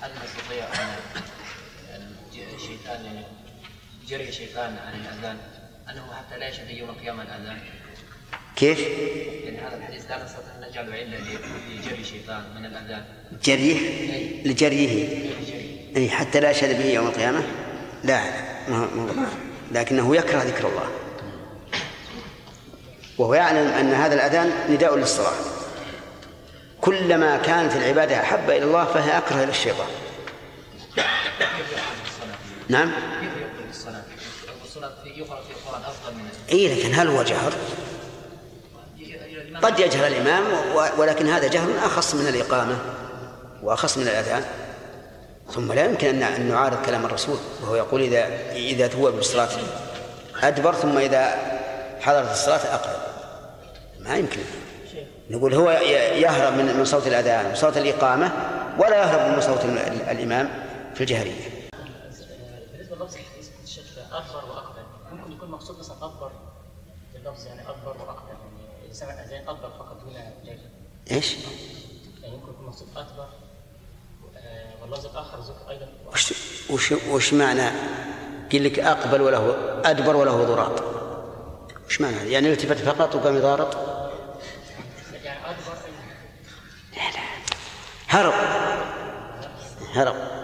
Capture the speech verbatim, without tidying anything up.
هل نستطيع أن الشيطان يعني جري الشيطان عن الأذان أنه حتى لا يشهد يوم القيامة الأذان؟ كيف؟ يعني هذا الحديث لا نستطيع أن نجعله علة لجري الشيطان من الأذان. جريه؟ لجريه؟ أي حتى لا يشهد به يوم القيامة؟ لا لا لكنه يكره ذكر الله، وهو يعلم أن هذا الأذان نداء للصلاة. كلما كانت العبادة أحب إلى الله فهي أكره إلى الشيطان. نعم. إيه لكن هل هو جهر؟ قد يجهر الإمام، ولكن هذا جهر أخص من الإقامة وأخص من الأذان. ثم لا يمكن أن نعارض كلام الرسول وهو يقول إذا إذا ثوب بالصلاة أدبر ثم إذا حضرت الصلاة أقبل. ما يمكن نقول هو يهرب من صوت الأذان وصوت الإقامة ولا يهرب من صوت الإمام في الجهرية. بالنسبة للفظ الحديث الشيخ أكبر وأقبل، ممكن يكون مقصود مثلا أكبر باللفظ يعني أكبر وأقبل، يعني سمع الأذان أكبر فقط دون جهر. إيش؟ يعني ممكن يكون مقصود أكبر واللفظ الآخر ذكر أيضا. وش وش وش معنى؟ قل لك أقبل وله أدبر وله ضراط. وش معنى؟ يعني التفت فقط وقام يضارط؟ يعني أدبر. لا لا هرب هرب